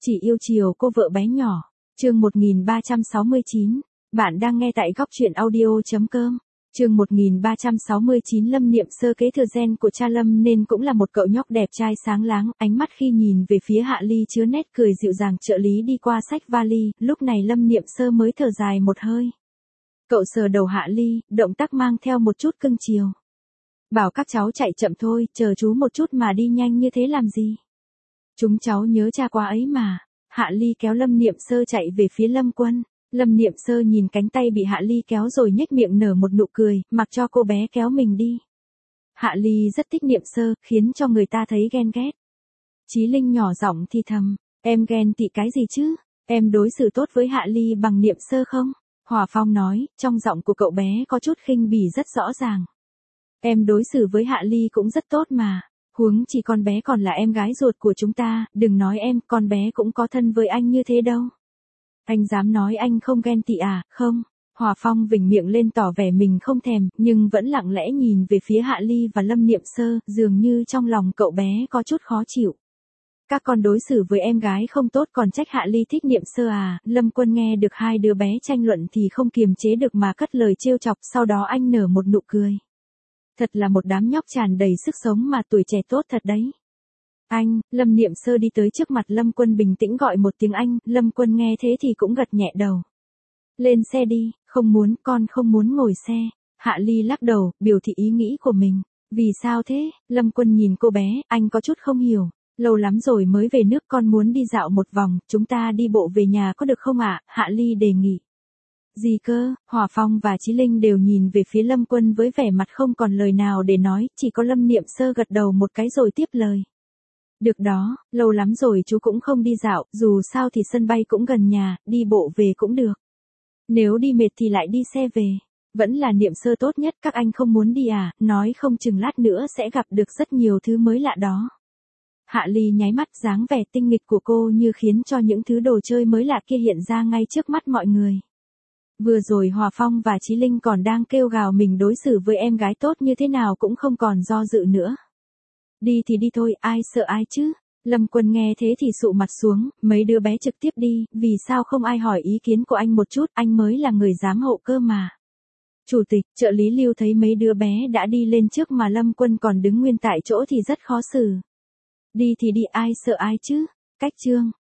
Chỉ yêu chiều cô vợ bé nhỏ. Chương 1369. Bạn đang nghe tại góc truyện audio.com. Chương 1369. Lâm Niệm Sơ kế thừa gen của cha Lâm nên cũng là một cậu nhóc đẹp trai sáng láng, ánh mắt khi nhìn về phía Hạ Ly chứa nét cười dịu dàng. Trợ lý đi qua xách vali, lúc này Lâm Niệm Sơ mới thở dài một hơi. Cậu sờ đầu Hạ Ly, động tác mang theo một chút cưng chiều. Bảo các cháu chạy chậm thôi, chờ chú một chút mà đi nhanh như thế làm gì? Chúng cháu nhớ cha quá ấy mà. Hạ Ly kéo Lâm Niệm Sơ chạy về phía Lâm Quân. Lâm Niệm Sơ nhìn cánh tay bị Hạ Ly kéo rồi nhếch miệng nở một nụ cười, mặc cho cô bé kéo mình đi. Hạ Ly rất thích Niệm Sơ, khiến cho người ta thấy ghen ghét. Chí Linh nhỏ giọng thì thầm, em ghen tị cái gì chứ? Em đối xử tốt với Hạ Ly bằng Niệm Sơ không? Hòa Phong nói, trong giọng của cậu bé có chút khinh bỉ rất rõ ràng. Em đối xử với Hạ Ly cũng rất tốt mà. Huống chỉ con bé còn là em gái ruột của chúng ta, đừng nói em, con bé cũng có thân với anh như thế đâu. Anh dám nói anh không ghen tị à? Không. Hòa Phong vểnh miệng lên tỏ vẻ mình không thèm, nhưng vẫn lặng lẽ nhìn về phía Hạ Ly và Lâm Niệm Sơ, dường như trong lòng cậu bé có chút khó chịu. Các con đối xử với em gái không tốt còn trách Hạ Ly thích Niệm Sơ à? Lâm Quân nghe được hai đứa bé tranh luận thì không kiềm chế được mà cất lời trêu chọc, sau đó anh nở một nụ cười. Thật là một đám nhóc tràn đầy sức sống mà tuổi trẻ tốt thật đấy. Anh, Lâm Niệm Sơ đi tới trước mặt Lâm Quân bình tĩnh gọi một tiếng anh, Lâm Quân nghe thế thì cũng gật nhẹ đầu. Lên xe đi, không muốn, con không muốn ngồi xe. Hạ Ly lắc đầu, biểu thị ý nghĩ của mình. Vì sao thế? Lâm Quân nhìn cô bé, anh có chút không hiểu. Lâu lắm rồi mới về nước, con muốn đi dạo một vòng, chúng ta đi bộ về nhà có được không ạ? Hạ Ly đề nghị. Gì cơ? Hòa Phong và Chí Linh đều nhìn về phía Lâm Quân với vẻ mặt không còn lời nào để nói, chỉ có Lâm Niệm Sơ gật đầu một cái rồi tiếp lời. Được đó, lâu lắm rồi chú cũng không đi dạo, dù sao thì sân bay cũng gần nhà, đi bộ về cũng được. Nếu đi mệt thì lại đi xe về. Vẫn là Niệm Sơ tốt nhất, các anh không muốn đi à? Nói không chừng lát nữa sẽ gặp được rất nhiều thứ mới lạ đó. Hạ Ly nháy mắt, dáng vẻ tinh nghịch của cô như khiến cho những thứ đồ chơi mới lạ kia hiện ra ngay trước mắt mọi người. Vừa rồi Hòa Phong và Chí Linh còn đang kêu gào mình đối xử với em gái tốt như thế nào cũng không còn do dự nữa. Đi thì đi thôi, ai sợ ai chứ? Lâm Quân nghe thế thì sụ mặt xuống, mấy đứa bé trực tiếp đi, vì sao không ai hỏi ý kiến của anh một chút, anh mới là người giám hộ cơ mà. Chủ tịch, trợ lý Lưu thấy mấy đứa bé đã đi lên trước mà Lâm Quân còn đứng nguyên tại chỗ thì rất khó xử. Đi thì đi, ai sợ ai chứ? Cách chương.